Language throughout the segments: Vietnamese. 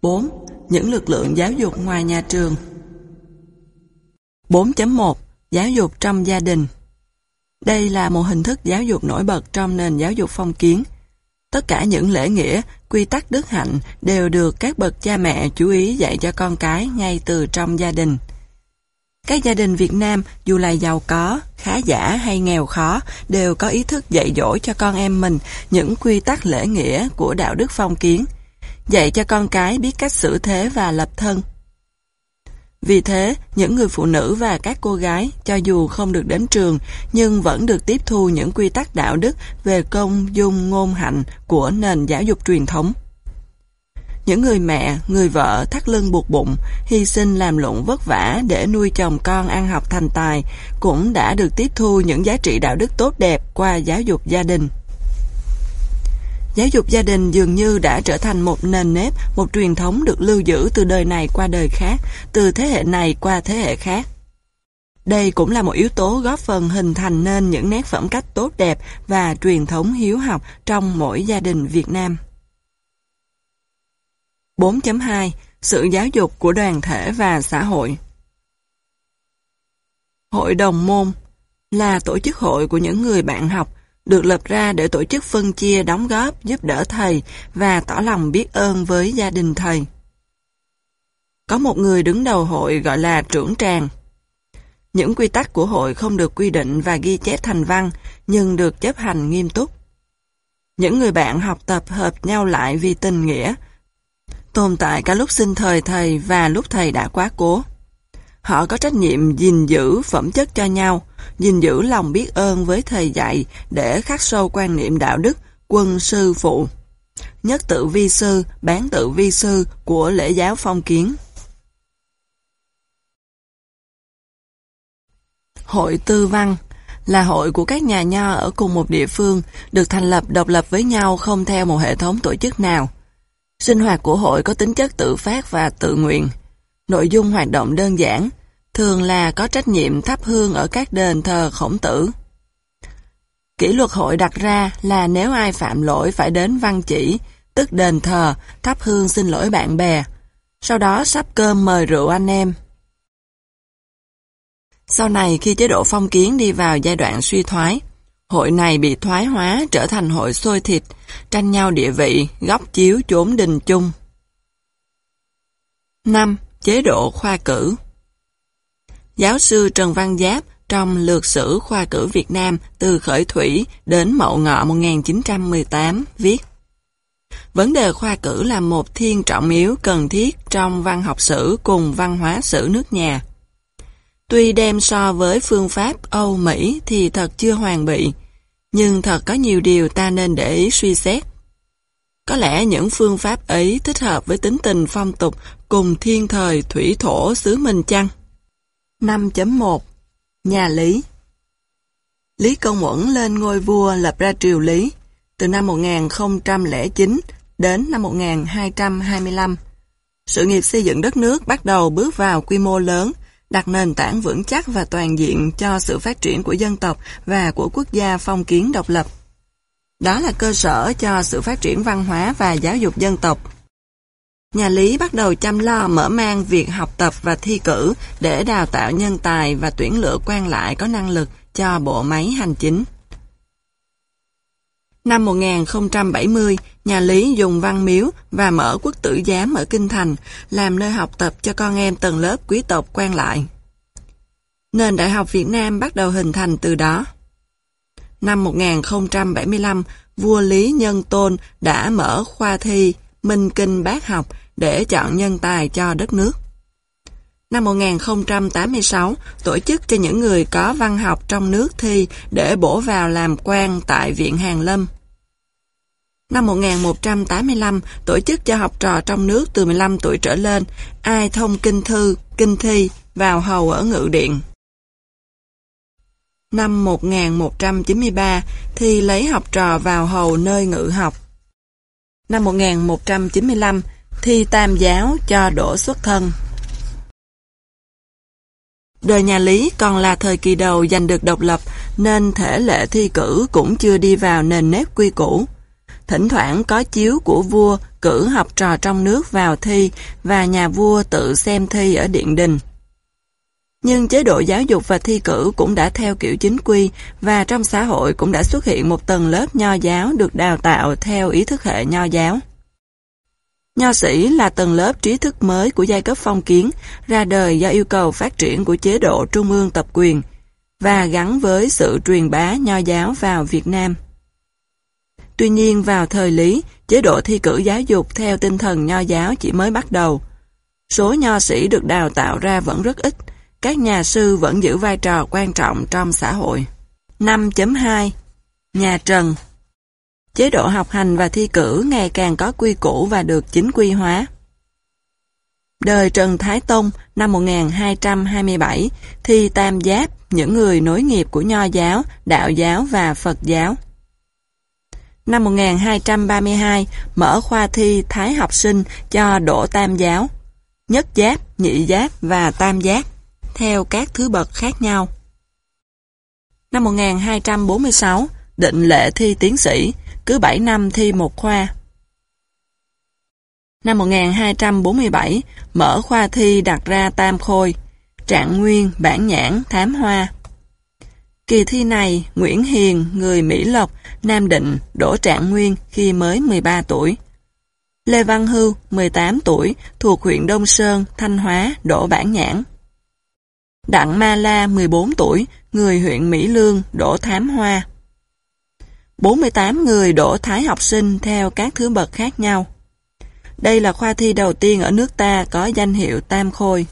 4. Những lực lượng giáo dục ngoài nhà trường. 4.1. Giáo dục trong gia đình. Đây là một hình thức giáo dục nổi bật trong nền giáo dục phong kiến. Tất cả những lễ nghĩa, quy tắc đức hạnh đều được các bậc cha mẹ chú ý dạy cho con cái ngay từ trong gia đình. Các gia đình Việt Nam, dù là giàu có, khá giả hay nghèo khó, đều có ý thức dạy dỗ cho con em mình những quy tắc lễ nghĩa của đạo đức phong kiến, dạy cho con cái biết cách xử thế và lập thân. Vì thế, những người phụ nữ và các cô gái, cho dù không được đến trường, nhưng vẫn được tiếp thu những quy tắc đạo đức về công, dung, ngôn, hạnh của nền giáo dục truyền thống. Những người mẹ, người vợ thắt lưng buộc bụng, hy sinh làm lụng vất vả để nuôi chồng con ăn học thành tài, cũng đã được tiếp thu những giá trị đạo đức tốt đẹp qua giáo dục gia đình. Giáo dục gia đình dường như đã trở thành một nền nếp, một truyền thống được lưu giữ từ đời này qua đời khác, từ thế hệ này qua thế hệ khác. Đây cũng là một yếu tố góp phần hình thành nên những nét phẩm cách tốt đẹp và truyền thống hiếu học trong mỗi gia đình Việt Nam. 4.2. Sự giáo dục của đoàn thể và xã hội. Hội đồng môn là tổ chức hội của những người bạn học, được lập ra để tổ chức phân chia đóng góp, giúp đỡ thầy và tỏ lòng biết ơn với gia đình thầy. Có một người đứng đầu hội gọi là trưởng tràng. Những quy tắc của hội không được quy định và ghi chép thành văn, nhưng được chấp hành nghiêm túc. Những người bạn học tập hợp nhau lại vì tình nghĩa, tồn tại cả lúc sinh thời thầy và lúc thầy đã quá cố. Họ có trách nhiệm gìn giữ phẩm chất cho nhau, gìn giữ lòng biết ơn với thầy dạy để khắc sâu quan niệm đạo đức, quân sư phụ, nhất tự vi sư, bán tự vi sư của lễ giáo phong kiến. Hội tư văn là hội của các nhà nho ở cùng một địa phương, được thành lập độc lập với nhau không theo một hệ thống tổ chức nào. Sinh hoạt của hội có tính chất tự phát và tự nguyện. Nội dung hoạt động đơn giản, thường là có trách nhiệm thắp hương ở các đền thờ Khổng Tử. Kỷ luật hội đặt ra là nếu ai phạm lỗi phải đến văn chỉ, tức đền thờ, thắp hương xin lỗi bạn bè. Sau đó sắp cơm mời rượu anh em. Sau này khi chế độ phong kiến đi vào giai đoạn suy thoái, hội này bị thoái hóa trở thành hội xôi thịt, tranh nhau địa vị, góc chiếu chốn đình chung. 5. Chế độ khoa cử. Giáo sư Trần Văn Giáp trong Lược sử khoa cử Việt Nam từ Khởi Thủy đến Mậu Ngọ 1918 viết: vấn đề khoa cử là một thiên trọng yếu cần thiết trong văn học sử cùng văn hóa sử nước nhà. Tuy đem so với phương pháp Âu Mỹ thì thật chưa hoàn bị, nhưng thật có nhiều điều ta nên để ý suy xét. Có lẽ những phương pháp ấy thích hợp với tính tình phong tục cùng thiên thời thủy thổ xứ mình chăng? 5.1. Nhà Lý. Lý Công Uẩn lên ngôi vua lập ra triều Lý từ năm 1009 đến năm 1225. Sự nghiệp xây dựng đất nước bắt đầu bước vào quy mô lớn, đặt nền tảng vững chắc và toàn diện cho sự phát triển của dân tộc và của quốc gia phong kiến độc lập. Đó là cơ sở cho sự phát triển văn hóa và giáo dục dân tộc. Nhà Lý bắt đầu chăm lo mở mang việc học tập và thi cử để đào tạo nhân tài và tuyển lựa quan lại có năng lực cho bộ máy hành chính. Năm 1070, nhà Lý dùng văn miếu và mở quốc tử giám ở Kinh Thành làm nơi học tập cho con em tầng lớp quý tộc quan lại. Nền Đại học Việt Nam bắt đầu hình thành từ đó. Năm 1075, vua Lý Nhân Tôn đã mở khoa thi Minh Kinh Bác học để chọn nhân tài cho đất nước. Năm 1086, tổ chức cho những người có văn học trong nước thi để bổ vào làm quan tại Viện Hàn Lâm. Năm 1185, tổ chức cho học trò trong nước từ 15 tuổi trở lên, ai thông kinh thư, kinh thi, vào hầu ở ngự điện. Năm 1193, thi lấy học trò vào hầu nơi ngự học. Năm 1195, thi tam giáo cho đỗ xuất thân. Đời nhà Lý còn là thời kỳ đầu giành được độc lập, nên thể lệ thi cử cũng chưa đi vào nền nếp quy củ. Thỉnh thoảng có chiếu của vua, cử học trò trong nước vào thi và nhà vua tự xem thi ở điện đình. Nhưng chế độ giáo dục và thi cử cũng đã theo kiểu chính quy và trong xã hội cũng đã xuất hiện một tầng lớp nho giáo được đào tạo theo ý thức hệ nho giáo. Nho sĩ là tầng lớp trí thức mới của giai cấp phong kiến, ra đời do yêu cầu phát triển của chế độ trung ương tập quyền và gắn với sự truyền bá nho giáo vào Việt Nam. Tuy nhiên vào thời Lý, chế độ thi cử giáo dục theo tinh thần nho giáo chỉ mới bắt đầu. Số nho sĩ được đào tạo ra vẫn rất ít, các nhà sư vẫn giữ vai trò quan trọng trong xã hội. 5.2 Nhà Trần. Chế độ học hành và thi cử ngày càng có quy củ và được chính quy hóa. Đời Trần Thái Tông năm 1227 thi tam giáp, những người nối nghiệp của Nho giáo, Đạo giáo và Phật giáo. Năm 1232 mở khoa thi Thái học sinh cho đỗ tam giáo, nhất giáp, nhị giáp và tam giáp, theo các thứ bậc khác nhau. Năm 1246 định lệ thi tiến sĩ, cứ 7 năm thi một khoa. Năm 1247 mở khoa thi đặt ra tam khôi, trạng nguyên, bản nhãn, thám hoa. Kỳ thi này, Nguyễn Hiền, người Mỹ Lộc, Nam Định, đỗ trạng nguyên khi mới 13 tuổi. Lê Văn Hưu, 18 tuổi, thuộc huyện Đông Sơn, Thanh Hóa, đỗ bản nhãn. Đặng Ma La, 14 tuổi, người huyện Mỹ Lương, đỗ thám hoa. 48 người đỗ thái học sinh theo các thứ bậc khác nhau. Đây là khoa thi đầu tiên ở nước ta có danh hiệu tam khôi.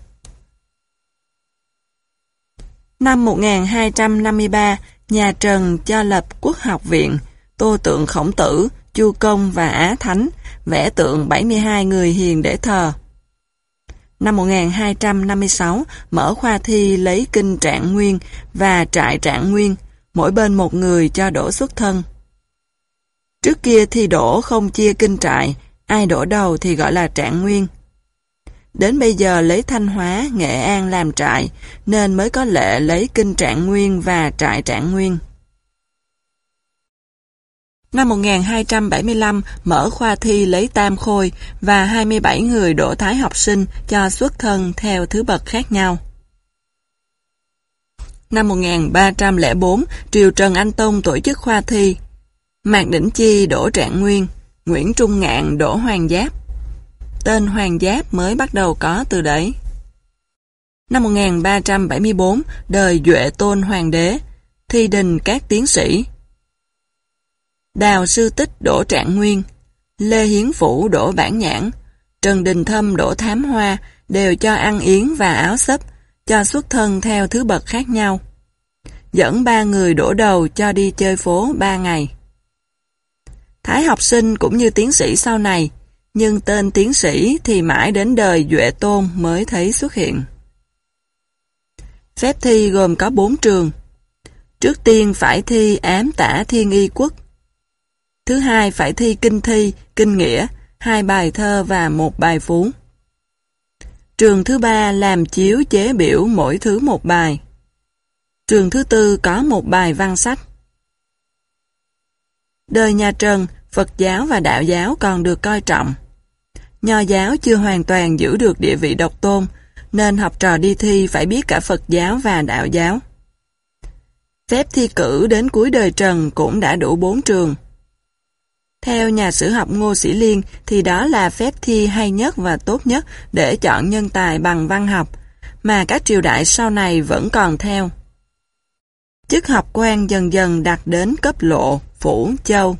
Năm 1253, nhà Trần cho lập Quốc học viện, tô tượng Khổng Tử, Chu Công và Á Thánh, vẽ tượng 72 người hiền để thờ. Năm 1256, mở khoa thi lấy kinh Trạng Nguyên và trại Trạng Nguyên, mỗi bên một người cho đỗ xuất thân. Trước kia thi đỗ không chia kinh trại, ai đỗ đầu thì gọi là Trạng Nguyên. Đến bây giờ lấy Thanh Hóa, Nghệ An làm trại, nên mới có lệ lấy kinh Trạng Nguyên và trại Trạng Nguyên. Năm 1275 mở khoa thi lấy tam khôi và 27 người đỗ thái học sinh cho xuất thân theo thứ bậc khác nhau. Năm 1304, triều Trần Anh Tông tổ chức khoa thi. Mạc Đỉnh Chi đỗ Trạng Nguyên, Nguyễn Trung Ngạn đỗ Hoàng Giáp. Tên Hoàng Giáp mới bắt đầu có từ đấy. Năm 1374, đời Duệ Tôn Hoàng đế, thi đình các tiến sĩ. Đào Sư Tích đỗ Trạng Nguyên, Lê Hiến Phủ đỗ bản nhãn, Trần Đình Thâm đỗ thám hoa, đều cho ăn yến và áo xấp, cho xuất thân theo thứ bậc khác nhau. Dẫn 3 người đỗ đầu cho đi chơi phố 3 ngày. Thái học sinh cũng như tiến sĩ sau này, nhưng tên tiến sĩ thì mãi đến đời Duệ Tôn mới thấy xuất hiện. Phép thi gồm có 4 trường. Trước tiên phải thi ám tả thiên y quốc. Thứ hai phải thi kinh thi, kinh nghĩa, 2 bài thơ và 1 bài phú. Trường thứ ba làm chiếu chế biểu mỗi thứ 1 bài. Trường thứ tư có 1 bài văn sách. Đời nhà Trần, Phật giáo và Đạo giáo còn được coi trọng. Nho giáo chưa hoàn toàn giữ được địa vị độc tôn, nên học trò đi thi phải biết cả Phật giáo và Đạo giáo. Phép thi cử đến cuối đời Trần cũng đã đủ 4 trường. Theo nhà sử học Ngô Sĩ Liên thì đó là phép thi hay nhất và tốt nhất để chọn nhân tài bằng văn học, mà các triều đại sau này vẫn còn theo. Chức học quan dần dần đạt đến cấp lộ, phủ, châu.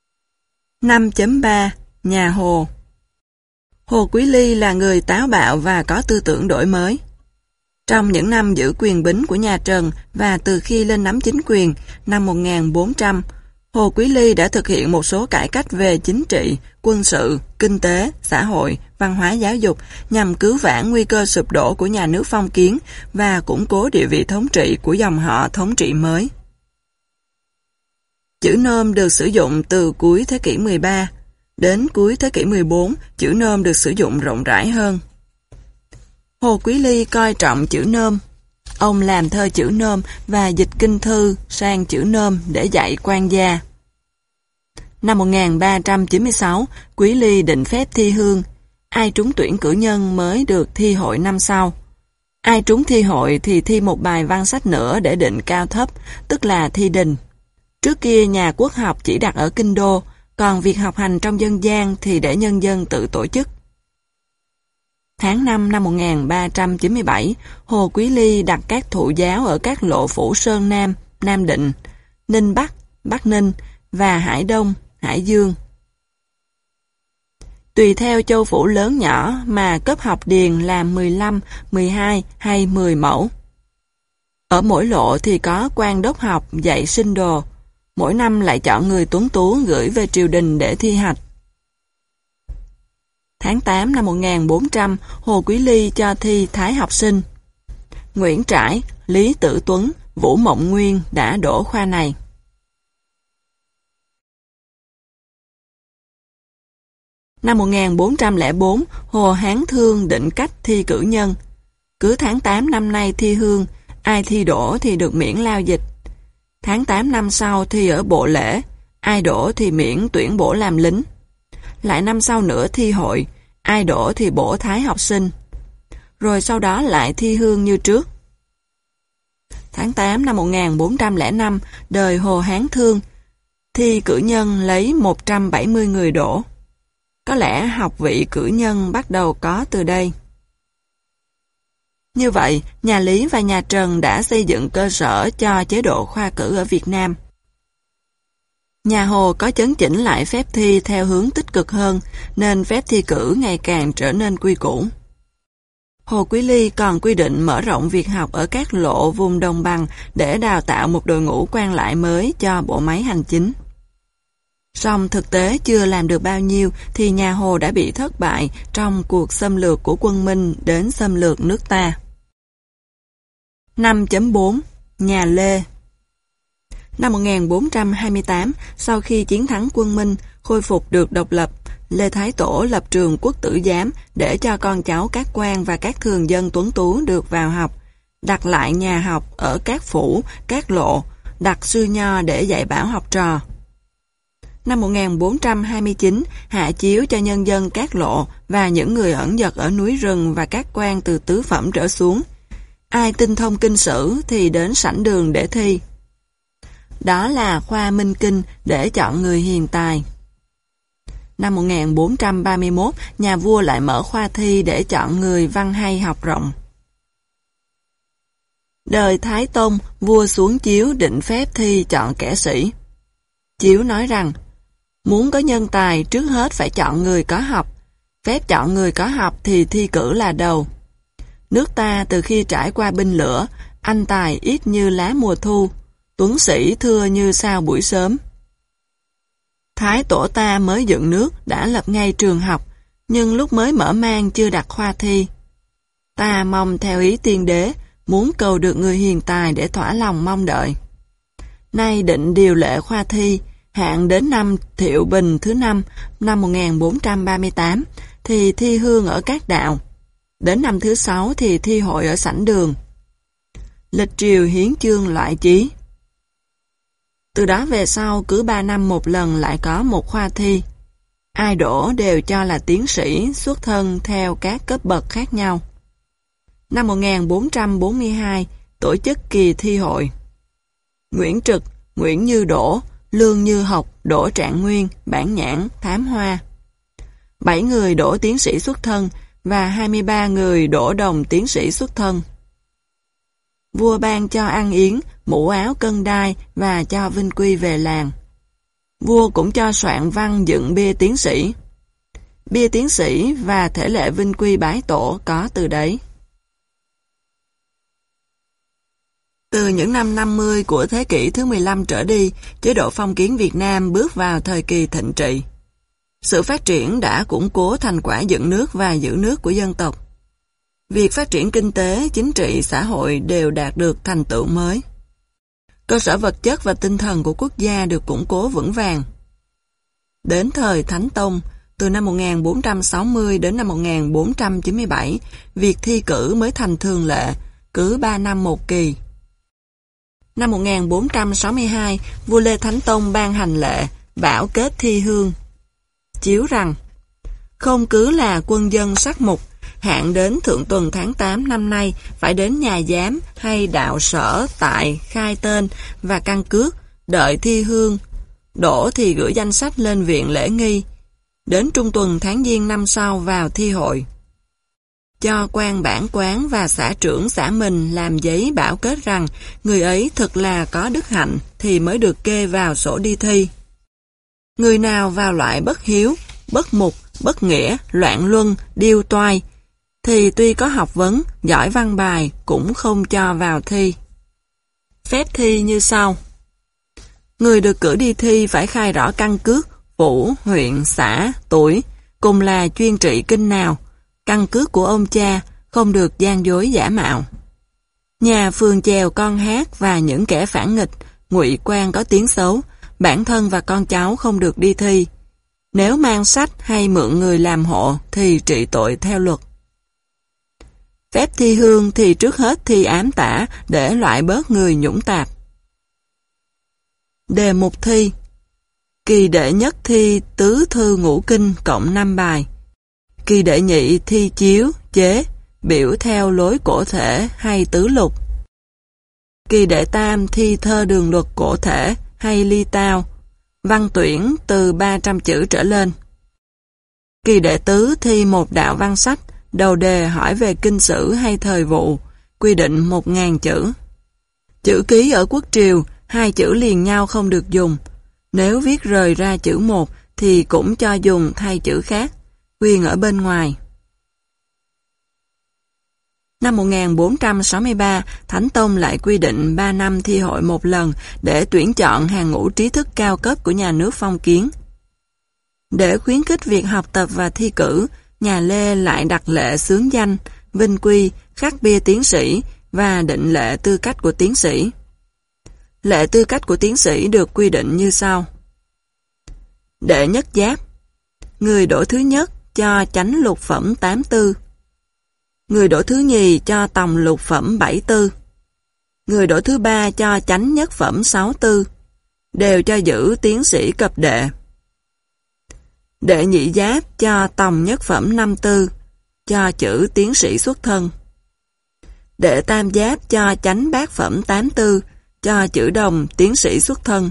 5.3 Nhà Hồ. Hồ Quý Ly là người táo bạo và có tư tưởng đổi mới. Trong những năm giữ quyền bính của nhà Trần và từ khi lên nắm chính quyền năm 1400, Hồ Quý Ly đã thực hiện một số cải cách về chính trị, quân sự, kinh tế, xã hội, văn hóa giáo dục nhằm cứu vãn nguy cơ sụp đổ của nhà nước phong kiến và củng cố địa vị thống trị của dòng họ thống trị mới. Chữ nôm được sử dụng từ cuối thế kỷ 13. Đến cuối thế kỷ 14, chữ nôm được sử dụng rộng rãi hơn. Hồ Quý Ly coi trọng chữ nôm. Ông làm thơ chữ nôm và dịch kinh thư sang chữ nôm để dạy quan gia. Năm 1396, Quý Ly định phép thi hương. Ai trúng tuyển cử nhân mới được thi hội năm sau. Ai trúng thi hội thì thi một bài văn sách nữa để định cao thấp, tức là thi đình. Trước kia nhà quốc học chỉ đặt ở kinh đô, còn việc học hành trong dân gian thì để nhân dân tự tổ chức. Tháng 5 năm 1397, Hồ Quý Ly đặt các thụ giáo ở các lộ phủ Sơn Nam, Nam Định, Ninh Bắc, Bắc Ninh và Hải Đông, Hải Dương. Tùy theo châu phủ lớn nhỏ mà cấp học điền là 15, 12 hay 10 mẫu. Ở mỗi lộ thì có quan đốc học dạy sinh đồ, mỗi năm lại chọn người tuấn tú gửi về triều đình để thi hạch. Tháng 8 năm 1400, Hồ Quý Ly cho thi thái học sinh. Nguyễn Trãi, Lý Tử Tuấn, Vũ Mộng Nguyên đã đỗ khoa này. Năm 1404, Hồ Hán Thương định cách thi cử nhân. Cứ tháng 8 năm nay thi hương, ai thi đỗ thì được miễn lao dịch. Tháng 8 năm sau thi ở bộ lễ, ai đỗ thì miễn tuyển bổ làm lính. Lại năm sau nữa thi hội, ai đỗ thì bổ thái học sinh. Rồi sau đó lại thi hương như trước. Tháng 8 năm 1405, đời Hồ Hán Thương, thi cử nhân lấy 170 người đỗ. Có lẽ học vị cử nhân bắt đầu có từ đây. Như vậy, nhà Lý và nhà Trần đã xây dựng cơ sở cho chế độ khoa cử ở Việt Nam. Nhà Hồ có chấn chỉnh lại phép thi theo hướng tích cực hơn, nên phép thi cử ngày càng trở nên quy củ. Hồ Quý Ly còn quy định mở rộng việc học ở các lộ vùng đồng bằng để đào tạo một đội ngũ quan lại mới cho bộ máy hành chính. Song thực tế chưa làm được bao nhiêu thì nhà Hồ đã bị thất bại trong cuộc xâm lược của quân Minh đến xâm lược nước ta. 5.4 Nhà Lê. Năm 1428, sau khi chiến thắng quân Minh, khôi phục được độc lập, Lê Thái Tổ lập trường Quốc Tử Giám để cho con cháu các quan và các thường dân tuấn tú được vào học, đặt lại nhà học ở các phủ, các lộ, đặt sư nho để dạy bảo học trò. Năm 1429, hạ chiếu cho nhân dân các lộ và những người ẩn dật ở núi rừng và các quan từ tứ phẩm trở xuống. Ai tinh thông kinh sử thì đến sảnh đường để thi. Đó là khoa Minh Kinh để chọn người hiền tài. Năm 1431, nhà vua lại mở khoa thi để chọn người văn hay học rộng. Đời Thái Tông, vua xuống chiếu định phép thi chọn kẻ sĩ. Chiếu nói rằng, muốn có nhân tài trước hết phải chọn người có học. Phép chọn người có học thì thi cử là đầu. Nước ta từ khi trải qua binh lửa, anh tài ít như lá mùa thu, tuấn sĩ thưa như sao buổi sớm. Thái Tổ ta mới dựng nước đã lập ngay trường học, nhưng lúc mới mở mang chưa đặt khoa thi. Ta mong theo ý tiên đế, muốn cầu được người hiền tài để thỏa lòng mong đợi. Nay định điều lệ khoa thi, hạn đến năm Thiệu Bình thứ 5, năm 1438, thì thi hương ở các đạo. Đến năm thứ 6 thì thi hội ở sảnh đường. Lịch triều hiến chương loại chí. Từ đó về sau, cứ 3 năm một lần lại có một khoa thi. Ai đỗ đều cho là tiến sĩ, xuất thân theo các cấp bậc khác nhau. Năm 1442, tổ chức kỳ thi hội. Nguyễn Trực, Nguyễn Như Đỗ, Lương Như Học, Đỗ Trạng Nguyên, Bản Nhãn, Thám Hoa. 7 người đỗ tiến sĩ xuất thân và 23 người đỗ đồng tiến sĩ xuất thân. Vua ban cho ăn yến, mũ áo cân đai và cho vinh quy về làng. Vua cũng cho soạn văn dựng bia tiến sĩ. Bia tiến sĩ và thể lệ vinh quy bái tổ có từ đấy. Từ những năm 50 của thế kỷ thứ 15 trở đi, chế độ phong kiến Việt Nam bước vào thời kỳ thịnh trị. Sự phát triển đã củng cố thành quả dựng nước và giữ nước của dân tộc. Việc phát triển kinh tế, chính trị, xã hội đều đạt được thành tựu mới. Cơ sở vật chất và tinh thần của quốc gia được củng cố vững vàng. Đến thời Thánh Tông, từ năm 1460 đến năm 1497, việc thi cử mới thành thường lệ, cứ 3 năm một kỳ. Năm 1462, vua Lê Thánh Tông ban hành lệ bảo kết thi hương. Chiếu rằng, không cứ là quân dân sắc mục, hạn đến thượng tuần tháng 8 năm nay phải đến nhà giám hay đạo sở tại khai tên và căn cước, đợi thi hương. Đổ thì gửi danh sách lên viện lễ nghi. Đến trung tuần tháng Giêng năm sau vào thi hội. Cho quan bản quán và xã trưởng xã mình làm giấy bảo kết rằng người ấy thực là có đức hạnh thì mới được kê vào sổ đi thi. Người nào vào loại bất hiếu, bất mục, bất nghĩa, loạn luân, điêu toai, thì tuy có học vấn, giỏi văn bài cũng không cho vào thi. Phép thi như sau. Người được cử đi thi phải khai rõ căn cước, phủ, huyện, xã, tuổi, cùng là chuyên trị kinh nào, căn cước của ông cha, không được gian dối giả mạo. Nhà phường chèo con hát và những kẻ phản nghịch, ngụy quan có tiếng xấu, bản thân và con cháu không được đi thi. Nếu mang sách hay mượn người làm hộ thì trị tội theo luật. Phép thi hương thì trước hết thi ám tả để loại bớt người nhũng tạp. Đề mục thi. Kỳ đệ nhất thi tứ thư ngũ kinh cộng 5 bài. Kỳ đệ nhị thi chiếu, chế, biểu theo lối cổ thể hay tứ lục. Kỳ đệ tam thi thơ đường luật cổ thể hay ly tao, văn tuyển từ 300 chữ trở lên. Kỳ đệ tứ thi một đạo văn sách, đầu đề hỏi về kinh sử hay thời vụ, quy định 1000 chữ. Chữ ký ở quốc triều, 2 chữ liền nhau không được dùng. Nếu viết rời ra chữ một thì cũng cho dùng thay chữ khác, quyền ở bên ngoài. Năm 1463, Thánh Tông lại quy định 3 năm thi hội một lần để tuyển chọn hàng ngũ trí thức cao cấp của nhà nước phong kiến. Để khuyến khích việc học tập và thi cử, nhà Lê lại đặt lệ xướng danh, vinh quy, khắc bia tiến sĩ và định lệ tư cách của tiến sĩ. Lệ tư cách của tiến sĩ được quy định như sau. Đệ nhất giáp. Người đỗ thứ nhất cho chánh lục phẩm 84. Người đỗ thứ nhì cho tòng lục phẩm 74. Người đỗ thứ ba cho chánh nhất phẩm 64. Đều cho giữ tiến sĩ cập đệ. Đệ nhị giáp cho tòng nhất phẩm 54. Cho chữ tiến sĩ xuất thân. Đệ tam giáp cho chánh bát phẩm 84. Cho chữ đồng tiến sĩ xuất thân.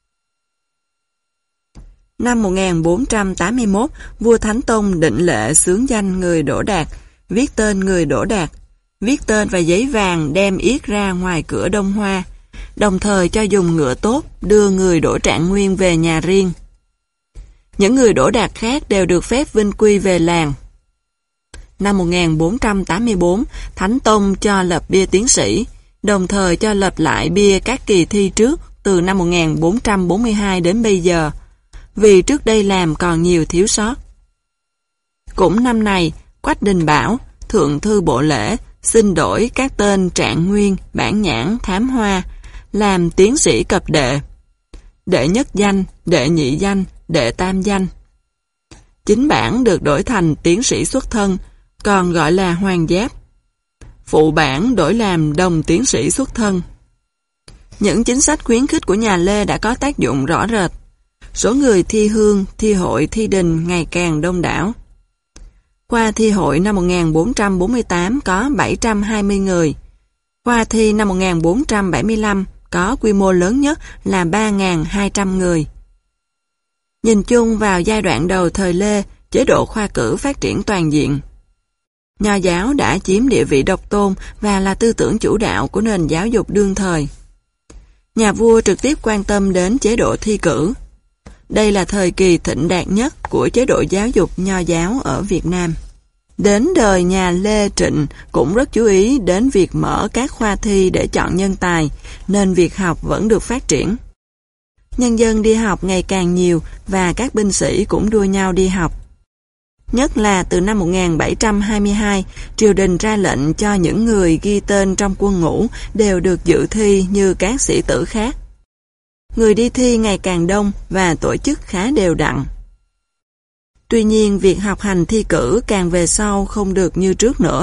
Năm 1481, vua Thánh Tông định lệ xướng danh người đỗ đạt, viết tên người đỗ đạt, viết tên và giấy vàng đem yết ra ngoài cửa Đông Hoa, đồng thời cho dùng ngựa tốt đưa người đỗ Trạng Nguyên về nhà riêng. Những người đỗ đạt khác đều được phép vinh quy về làng. Năm 1484, Thánh Tông cho lập bia tiến sĩ, đồng thời cho lập lại bia các kỳ thi trước từ năm 1442 đến bây giờ, vì trước đây làm còn nhiều thiếu sót. Cũng năm này, Quách Đình Bảo, Thượng Thư Bộ Lễ, xin đổi các tên Trạng Nguyên, Bản Nhãn, Thám Hoa, làm tiến sĩ cập đệ. Đệ nhất danh, đệ nhị danh, đệ tam danh. Chính bản được đổi thành tiến sĩ xuất thân, còn gọi là hoàng giáp. Phụ bản đổi làm đồng tiến sĩ xuất thân. Những chính sách khuyến khích của nhà Lê đã có tác dụng rõ rệt. Số người thi hương, thi hội, thi đình ngày càng đông đảo. Khoa thi hội năm 1448 có 720 người. Khoa thi năm 1475 có quy mô lớn nhất là 3.200 người. Nhìn chung vào giai đoạn đầu thời Lê, chế độ khoa cử phát triển toàn diện. Nho giáo đã chiếm địa vị độc tôn và là tư tưởng chủ đạo của nền giáo dục đương thời. Nhà vua trực tiếp quan tâm đến chế độ thi cử. Đây là thời kỳ thịnh đạt nhất của chế độ giáo dục nho giáo ở Việt Nam. Đến đời nhà Lê Trịnh cũng rất chú ý đến việc mở các khoa thi để chọn nhân tài, nên việc học vẫn được phát triển. Nhân dân đi học ngày càng nhiều và các binh sĩ cũng đua nhau đi học. Nhất là từ năm 1722, triều đình ra lệnh cho những người ghi tên trong quân ngũ đều được dự thi như các sĩ tử khác. Người đi thi ngày càng đông và tổ chức khá đều đặn. Tuy nhiên, việc học hành thi cử càng về sau không được như trước nữa.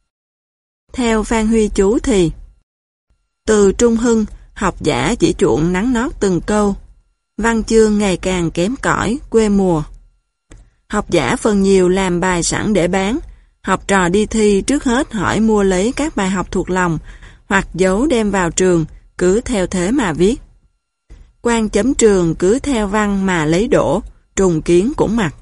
Theo Phan Huy Chú thì, từ Trung Hưng, học giả chỉ chuộng nắn nót từng câu. văn chương ngày càng kém cỏi, quê mùa. Học giả phần nhiều làm bài sẵn để bán, học trò đi thi trước hết hỏi mua lấy các bài học thuộc lòng, hoặc giấu đem vào trường, cứ theo thế mà viết. Quan chấm trường cứ theo văn mà lấy đổ, trùng kiến cũng mặc.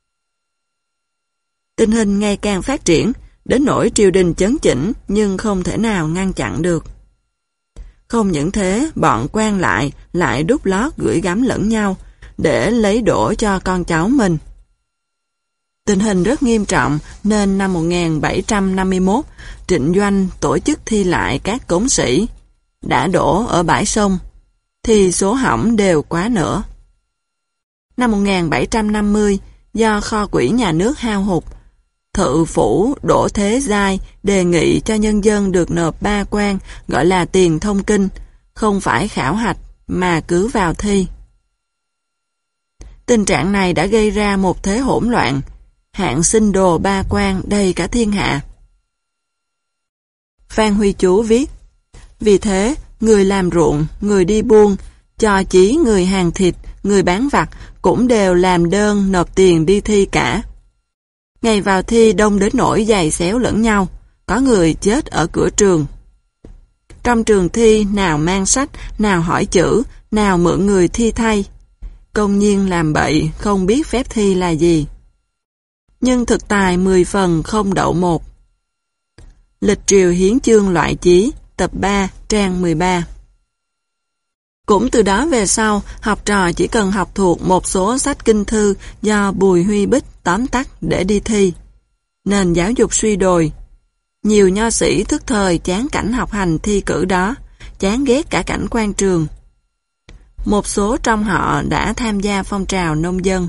Tình hình ngày càng phát triển, đến nỗi triều đình chấn chỉnh nhưng không thể nào ngăn chặn được. Không những thế, bọn quan lại đút lót gửi gắm lẫn nhau, để lấy đổ cho con cháu mình. Tình hình rất nghiêm trọng nên năm 1751, Trịnh Doanh tổ chức thi lại các cống sĩ, đã đổ ở bãi sông, thì số hỏng đều quá nửa. Năm 1750, do kho quỹ nhà nước hao hụt, Thự phủ Đỗ Thế Giai đề nghị cho nhân dân được nộp 3 quan gọi là tiền thông kinh, không phải khảo hạch mà cứ vào thi. Tình trạng này đã gây ra một thế hỗn loạn, hạng sinh đồ 3 quan đầy cả thiên hạ. Phan Huy Chú viết, vì thế, người làm ruộng, người đi buôn, cho chí người hàng thịt, người bán vặt cũng đều làm đơn nộp tiền đi thi cả. Ngày vào thi đông đến nỗi giày xéo lẫn nhau, có người chết ở cửa trường. Trong trường thi nào mang sách, nào hỏi chữ, nào mượn người thi thay. Công nhiên làm bậy, không biết phép thi là gì. Nhưng thực tài 10 phần không đậu 1. Lịch triều hiến chương loại chí, tập 3, trang 13. Cũng từ đó về sau, học trò chỉ cần học thuộc một số sách kinh thư do Bùi Huy Bích tóm tắt để đi thi. Nền giáo dục suy đồi. Nhiều nho sĩ thức thời chán cảnh học hành thi cử đó, chán ghét cả cảnh quan trường. Một số trong họ đã tham gia phong trào nông dân.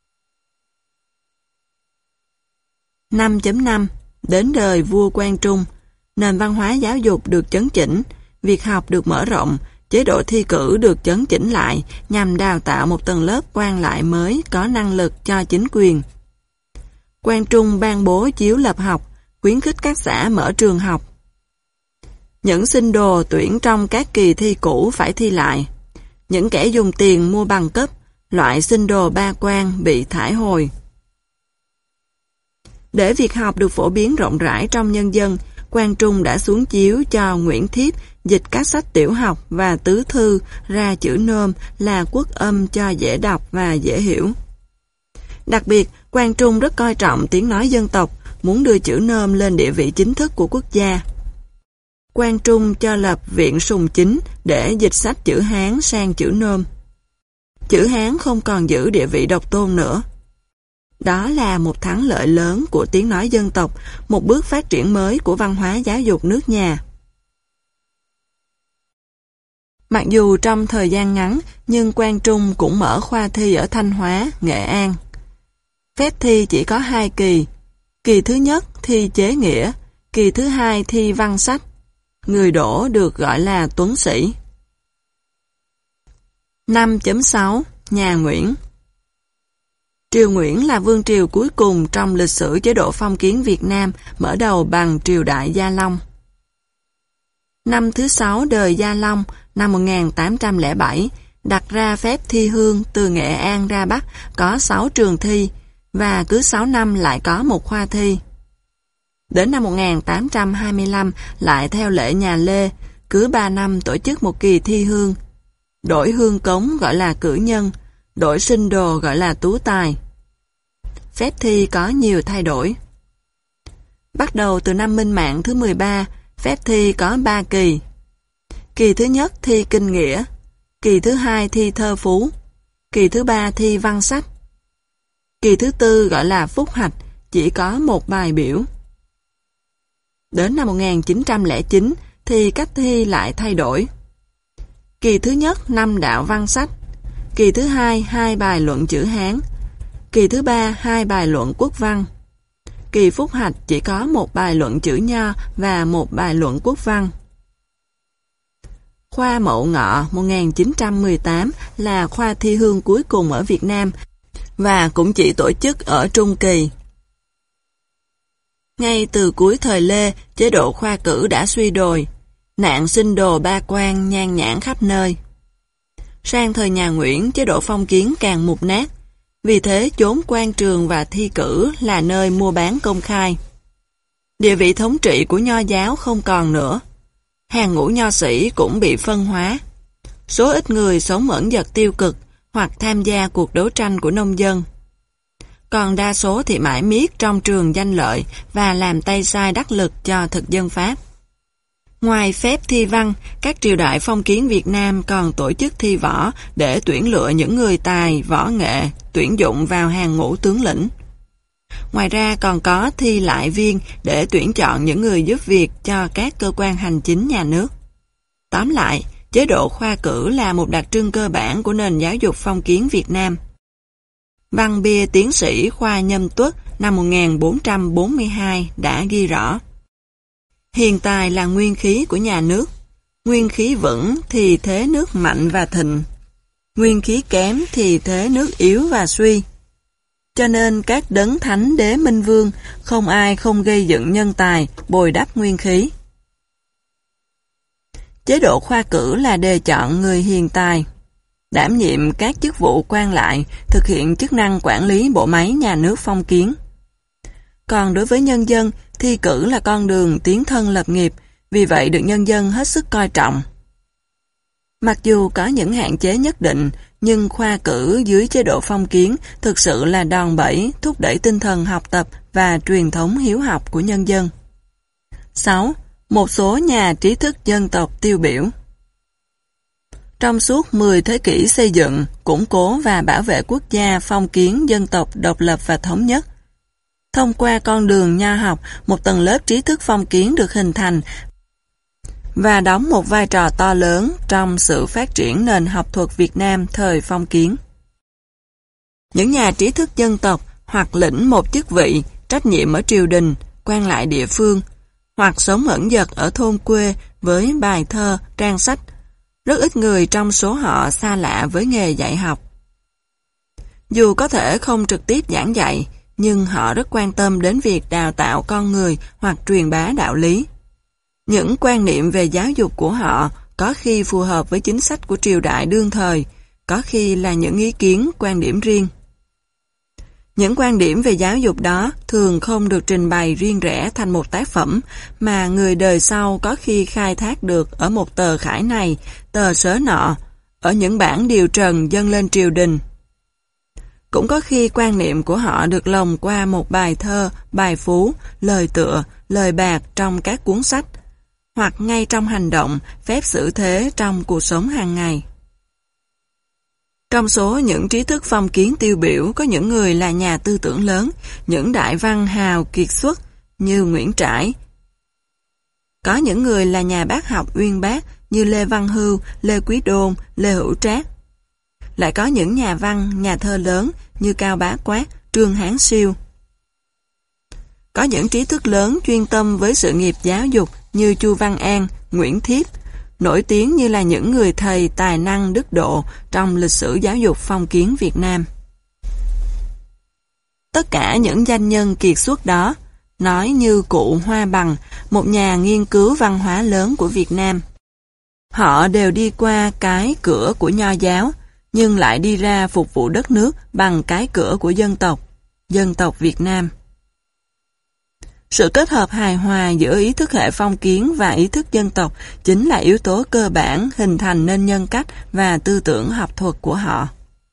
5.5 Đến đời vua Quang Trung, nền văn hóa giáo dục được chấn chỉnh, việc học được mở rộng, chế độ thi cử được chấn chỉnh lại nhằm đào tạo một tầng lớp quan lại mới có năng lực cho chính quyền. Quang Trung ban bố chiếu lập học, khuyến khích các xã mở trường học. Những sinh đồ tuyển trong các kỳ thi cũ phải thi lại. Những kẻ dùng tiền mua bằng cấp, loại sinh đồ 3 quan bị thải hồi. Để việc học được phổ biến rộng rãi trong nhân dân, Quang Trung đã xuống chiếu cho Nguyễn Thiếp dịch các sách tiểu học và tứ thư ra chữ nôm là quốc âm cho dễ đọc và dễ hiểu. Đặc biệt, Quang Trung rất coi trọng tiếng nói dân tộc, muốn đưa chữ nôm lên địa vị chính thức của quốc gia. Quang Trung cho lập Viện Sùng Chính để dịch sách chữ Hán sang chữ nôm. Chữ Hán không còn giữ địa vị độc tôn nữa. Đó là một thắng lợi lớn của tiếng nói dân tộc, một bước phát triển mới của văn hóa giáo dục nước nhà. Mặc dù trong thời gian ngắn, nhưng Quang Trung cũng mở khoa thi ở Thanh Hóa, Nghệ An. Phép thi chỉ có 2 kỳ. Kỳ thứ nhất thi chế nghĩa, kỳ thứ hai thi văn sách. Người đỗ được gọi là tuấn sĩ. 5.6 Nhà Nguyễn. Triều Nguyễn là vương triều cuối cùng trong lịch sử chế độ phong kiến Việt Nam, mở đầu bằng triều đại Gia Long. Năm thứ 6 đời Gia Long, năm 1807, đặt ra phép thi hương từ Nghệ An ra Bắc có 6 trường thi, và cứ 6 năm lại có một khoa thi. Đến năm 1825 lại theo lệ nhà Lê, cứ 3 năm tổ chức một kỳ thi hương. Đổi hương cống gọi là cử nhân, đổi sinh đồ gọi là tú tài. Phép thi có nhiều thay đổi. Bắt đầu từ năm Minh Mạng thứ 13, phép thi có 3 kỳ. Kỳ thứ nhất thi kinh nghĩa, kỳ thứ hai thi thơ phú, kỳ thứ ba thi văn sách. Kỳ thứ tư gọi là phúc hạch, chỉ có một bài biểu. Đến năm 1909 thì cách thi lại thay đổi. Kỳ thứ nhất 5 đạo văn sách, kỳ thứ hai 2 bài luận chữ Hán, kỳ thứ ba 2 bài luận quốc văn. Kỳ phúc hạch chỉ có một bài luận chữ Nho và một bài luận quốc văn. Khoa Mậu Ngọ 1918 là khoa thi hương cuối cùng ở Việt Nam và cũng chỉ tổ chức ở trung kỳ. Ngay từ cuối thời Lê, chế độ khoa cử đã suy đồi, nạn sinh đồ 3 quan nhan nhản khắp nơi. Sang thời nhà Nguyễn, chế độ phong kiến càng mục nát. Vì thế, chốn quan trường và thi cử là nơi mua bán công khai. Địa vị thống trị của nho giáo không còn nữa. Hàng ngũ nho sĩ cũng bị phân hóa. Số ít người sống ẩn dật tiêu cực hoặc tham gia cuộc đấu tranh của nông dân. Còn đa số thì mãi miết trong trường danh lợi và làm tay sai đắc lực cho thực dân Pháp. Ngoài phép thi văn, các triều đại phong kiến Việt Nam còn tổ chức thi võ để tuyển lựa những người tài, võ nghệ, tuyển dụng vào hàng ngũ tướng lĩnh. Ngoài ra còn có thi lại viên để tuyển chọn những người giúp việc cho các cơ quan hành chính nhà nước. Tóm lại, chế độ khoa cử là một đặc trưng cơ bản của nền giáo dục phong kiến Việt Nam. Văn bia tiến sĩ Khoa Nhâm Tuất năm 1442 đã ghi rõ: hiền tài là nguyên khí của nhà nước. Nguyên khí vững thì thế nước mạnh và thịnh. Nguyên khí kém thì thế nước yếu và suy. Cho nên các đấng thánh đế minh vương không ai không gây dựng nhân tài, bồi đắp nguyên khí. Chế độ khoa cử là đề chọn người hiền tài, đảm nhiệm các chức vụ quan lại, thực hiện chức năng quản lý bộ máy nhà nước phong kiến. Còn đối với nhân dân, thi cử là con đường tiến thân lập nghiệp, vì vậy được nhân dân hết sức coi trọng. Mặc dù có những hạn chế nhất định, nhưng khoa cử dưới chế độ phong kiến thực sự là đòn bẩy thúc đẩy tinh thần học tập và truyền thống hiếu học của nhân dân. 6. Một số nhà trí thức dân tộc tiêu biểu. Trong suốt 10 thế kỷ xây dựng, củng cố và bảo vệ quốc gia phong kiến dân tộc độc lập và thống nhất, thông qua con đường nho học, một tầng lớp trí thức phong kiến được hình thành và đóng một vai trò to lớn trong sự phát triển nền học thuật Việt Nam thời phong kiến. Những nhà trí thức dân tộc hoặc lĩnh một chức vị, trách nhiệm ở triều đình, quan lại địa phương, hoặc sống ẩn dật ở thôn quê với bài thơ, trang sách, rất ít người trong số họ xa lạ với nghề dạy học. Dù có thể không trực tiếp giảng dạy, nhưng họ rất quan tâm đến việc đào tạo con người hoặc truyền bá đạo lý. Những quan niệm về giáo dục của họ có khi phù hợp với chính sách của triều đại đương thời, có khi là những ý kiến, quan điểm riêng. Những quan điểm về giáo dục đó thường không được trình bày riêng rẽ thành một tác phẩm, mà người đời sau có khi khai thác được ở một tờ khải này, tờ sớ nọ, ở những bản điều trần dâng lên triều đình. Cũng có khi quan niệm của họ được lồng qua một bài thơ, bài phú, lời tựa, lời bạc trong các cuốn sách, hoặc ngay trong hành động, phép xử thế trong cuộc sống hàng ngày. Trong số những trí thức phong kiến tiêu biểu có những người là nhà tư tưởng lớn, những đại văn hào kiệt xuất như Nguyễn Trãi. Có những người là nhà bác học uyên bác như Lê Văn Hưu, Lê Quý Đôn, Lê Hữu Trác. Lại có những nhà văn, nhà thơ lớn như Cao Bá Quát, Trương Hán Siêu. Có những trí thức lớn chuyên tâm với sự nghiệp giáo dục như Chu Văn An, Nguyễn Thiếp, nổi tiếng như là những người thầy tài năng đức độ trong lịch sử giáo dục phong kiến Việt Nam. Tất cả những danh nhân kiệt xuất đó, nói như cụ Hoa Bằng, một nhà nghiên cứu văn hóa lớn của Việt Nam. Họ đều đi qua cái cửa của nho giáo, nhưng lại đi ra phục vụ đất nước bằng cái cửa của dân tộc Việt Nam. Sự kết hợp hài hòa giữa ý thức hệ phong kiến và ý thức dân tộc chính là yếu tố cơ bản hình thành nên nhân cách và tư tưởng học thuật của họ.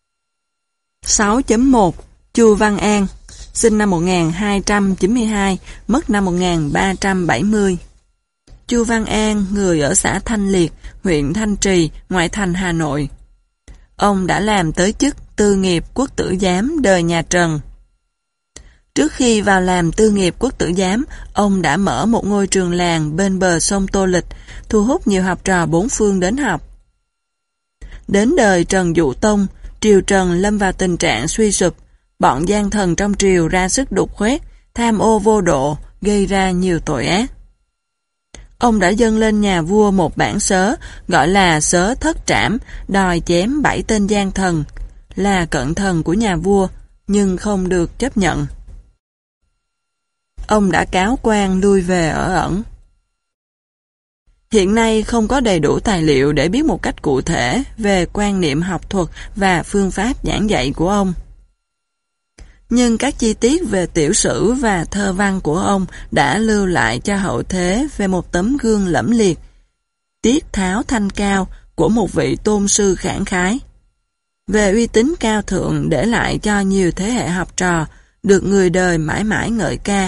6.1 Chu Văn An, sinh năm 1292, mất năm 1370. Chu Văn An, người ở xã Thanh Liệt, huyện Thanh Trì, ngoại thành Hà Nội. Ông đã làm tới chức tư nghiệp quốc tử giám đời nhà Trần. Trước khi vào làm tư nghiệp quốc tử giám, ông đã mở một ngôi trường làng bên bờ sông Tô Lịch, thu hút nhiều học trò bốn phương đến học. Đến đời Trần Dụ Tông, triều Trần lâm vào tình trạng suy sụp, bọn gian thần trong triều ra sức đục khoét, tham ô vô độ, gây ra nhiều tội ác. Ông đã dâng lên nhà vua một bản sớ, gọi là sớ Thất Trảm, đòi chém 7 tên gian thần, là cận thần của nhà vua, nhưng không được chấp nhận. Ông đã cáo quan lui về ở ẩn. Hiện nay không có đầy đủ tài liệu để biết một cách cụ thể về quan niệm học thuật và phương pháp giảng dạy của ông. Nhưng các chi tiết về tiểu sử và thơ văn của ông đã lưu lại cho hậu thế về một tấm gương lẫm liệt, tiết tháo thanh cao của một vị tôn sư khẳng khái. Về uy tín cao thượng để lại cho nhiều thế hệ học trò, được người đời mãi mãi ngợi ca.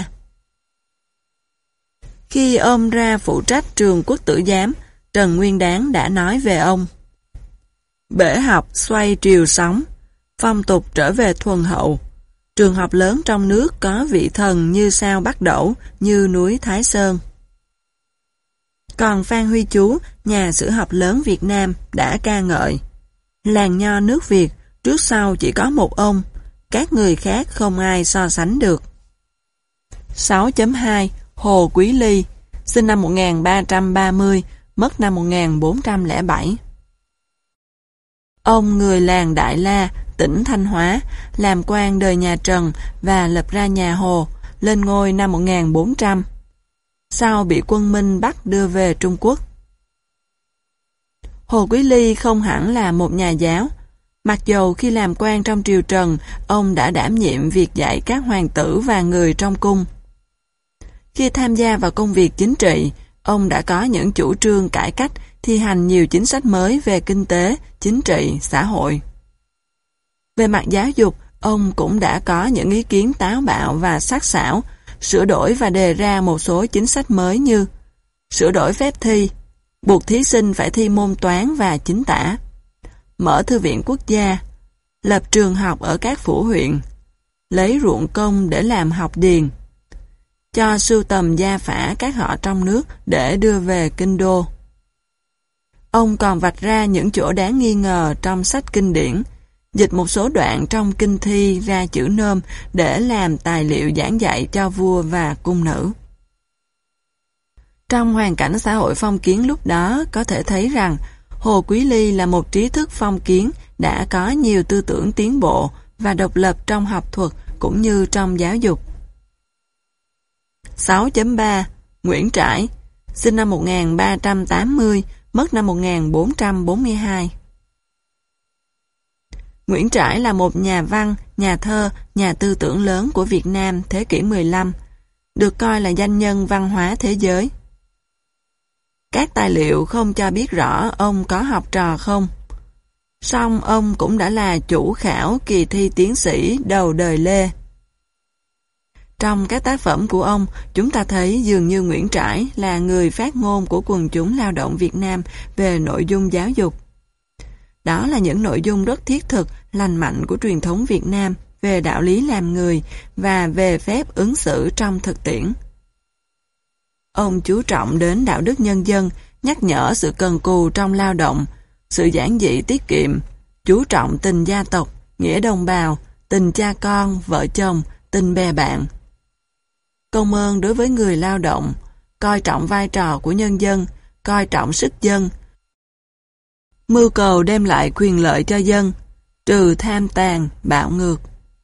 Khi ông ra phụ trách trường Quốc tử giám, Trần Nguyên Đán đã nói về ông: bể học xoay triều sóng, phong tục trở về thuần hậu. Trường học lớn trong nước có vị thần như sao Bắc Đẩu, như núi Thái Sơn. Còn Phan Huy Chú, nhà sử học lớn Việt Nam, đã ca ngợi: làng nho nước Việt, trước sau chỉ có một ông, các người khác không ai so sánh được. 6.2 Hồ Quý Ly, sinh năm 1330, mất năm 1407. Ông người làng Đại La, tỉnh Thanh Hóa, làm quan đời nhà Trần và lập ra nhà Hồ, lên ngôi năm 1400. Sau bị quân Minh bắt đưa về Trung Quốc. Hồ Quý Ly không hẳn là một nhà giáo, mặc dầu khi làm quan trong triều Trần, ông đã đảm nhiệm việc dạy các hoàng tử và người trong cung. Khi tham gia vào công việc chính trị, ông đã có những chủ trương cải cách, thi hành nhiều chính sách mới về kinh tế, chính trị, xã hội. Về mặt giáo dục, ông cũng đã có những ý kiến táo bạo và sắc sảo, sửa đổi và đề ra một số chính sách mới như sửa đổi phép thi, buộc thí sinh phải thi môn toán và chính tả, mở thư viện quốc gia, lập trường học ở các phủ huyện, lấy ruộng công để làm học điền, cho sưu tầm gia phả các họ trong nước để đưa về kinh đô. Ông còn vạch ra những chỗ đáng nghi ngờ trong sách kinh điển, dịch một số đoạn trong kinh thi ra chữ nôm để làm tài liệu giảng dạy cho vua và cung nữ. Trong hoàn cảnh xã hội phong kiến lúc đó, có thể thấy rằng Hồ Quý Ly là một trí thức phong kiến đã có nhiều tư tưởng tiến bộ và độc lập trong học thuật cũng như trong giáo dục. 6.3 Nguyễn Trãi, sinh năm 1380, mất năm 1442. Nguyễn Trãi là một nhà văn, nhà thơ, nhà tư tưởng lớn của Việt Nam thế kỷ 15, được coi là danh nhân văn hóa thế giới. Các tài liệu không cho biết rõ ông có học trò không. Song ông cũng đã là chủ khảo kỳ thi tiến sĩ đầu đời Lê. Trong các tác phẩm của ông, chúng ta thấy dường như Nguyễn Trãi là người phát ngôn của quần chúng lao động Việt Nam về nội dung giáo dục. Đó là những nội dung rất thiết thực, lành mạnh của truyền thống Việt Nam về đạo lý làm người và về phép ứng xử trong thực tiễn. Ông chú trọng đến đạo đức nhân dân, nhắc nhở sự cần cù trong lao động, sự giản dị tiết kiệm, chú trọng tình gia tộc, nghĩa đồng bào, tình cha con, vợ chồng, tình bè bạn. Công ơn đối với người lao động, coi trọng vai trò của nhân dân, coi trọng sức dân, mưu cầu đem lại quyền lợi cho dân, trừ tham tàn, bạo ngược.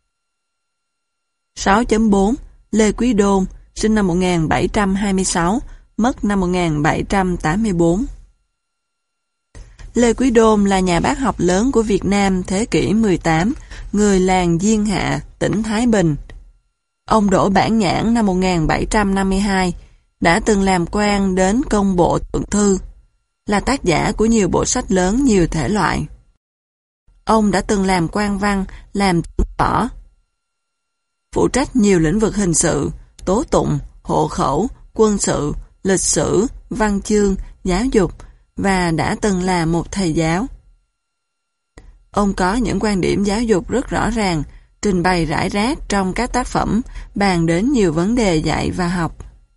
6.4 Lê Quý Đôn, sinh năm 1726, mất năm 1784. Lê Quý Đôn là nhà bác học lớn của Việt Nam thế kỷ 18, người làng Diên Hạ, tỉnh Thái Bình. Ông đỗ bản nhãn năm 1752, đã từng làm quan đến công bộ thượng thư, là tác giả của nhiều bộ sách lớn nhiều thể loại. Ông đã từng làm quan văn, làm tướng võ, phụ trách nhiều lĩnh vực hình sự, tố tụng, hộ khẩu, quân sự, lịch sử, văn chương, giáo dục và đã từng là một thầy giáo. Ông có những quan điểm giáo dục rất rõ ràng, trình bày rải rác trong các tác phẩm, bàn đến nhiều vấn đề dạy và học.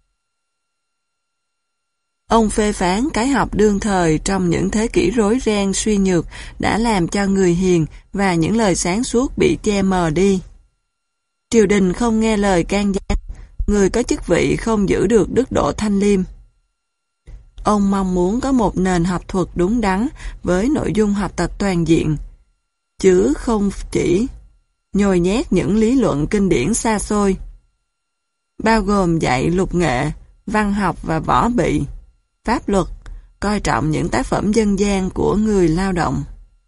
Ông phê phán cái học đương thời trong những thế kỷ rối ren suy nhược đã làm cho người hiền và những lời sáng suốt bị che mờ đi. Triều đình không nghe lời can gián, người có chức vị không giữ được đức độ thanh liêm. Ông mong muốn có một nền học thuật đúng đắn với nội dung học tập toàn diện, chứ không chỉ nhồi nhét những lý luận kinh điển xa xôi, bao gồm dạy lục nghệ, văn học và võ bị, pháp luật, coi trọng những tác phẩm dân gian của người lao động.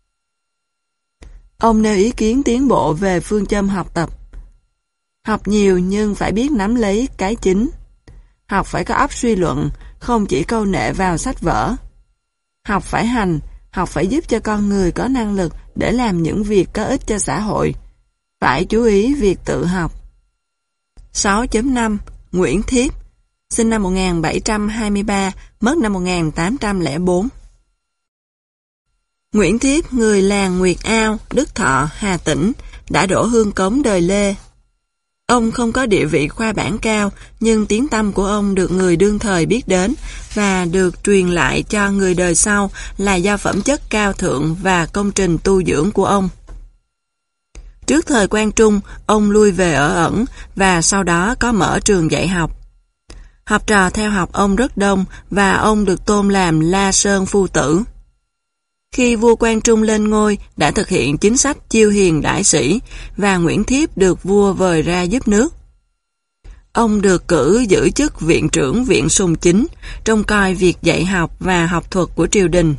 Ông nêu ý kiến tiến bộ về phương châm học tập. Học nhiều nhưng phải biết nắm lấy cái chính. Học phải có óc suy luận, không chỉ câu nệ vào sách vở. Học phải hành, học phải giúp cho con người có năng lực để làm những việc có ích cho xã hội. Phải chú ý việc tự học. 6.5 Nguyễn Thiếp, sinh năm 1723, mất năm 1804. Nguyễn Thiếp, người làng Nguyệt Ao, Đức Thọ, Hà Tĩnh, đã đổ hương cống đời Lê. Ông không có địa vị khoa bảng cao, nhưng tiếng tăm của ông được người đương thời biết đến và được truyền lại cho người đời sau là do phẩm chất cao thượng và công trình tu dưỡng của ông. Trước thời Quang Trung, ông lui về ở ẩn và sau đó có mở trường dạy học. Học trò theo học ông rất đông và ông được tôn làm La Sơn Phu Tử. Khi vua Quang Trung lên ngôi đã thực hiện chính sách chiêu hiền đãi sĩ và Nguyễn Thiếp được vua vời ra giúp nước. Ông được cử giữ chức viện trưởng viện Sùng Chính, trông coi việc dạy học và học thuật của triều đình.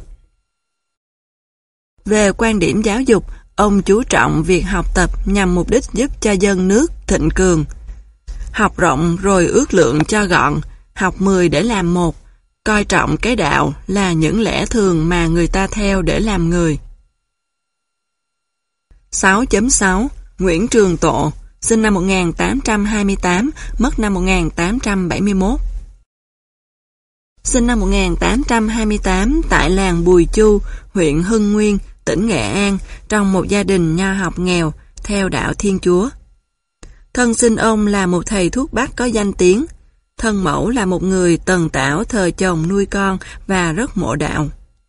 Về quan điểm giáo dục, ông chú trọng việc học tập nhằm mục đích giúp cho dân nước thịnh cường. Học rộng rồi ước lượng cho gọn, học 10 để làm một, coi trọng cái đạo là những lẽ thường mà người ta theo để làm người. 6.6 Nguyễn Trường Tộ, sinh năm 1828, mất năm 1871. Sinh năm 1828 tại làng Bùi Chu, huyện Hưng Nguyên, tỉnh Nghệ An, trong một gia đình nho học nghèo, theo đạo Thiên Chúa. Thân sinh ông là một thầy thuốc bắc có danh tiếng. Thân mẫu là một người tần tảo thờ chồng nuôi con và rất mộ đạo.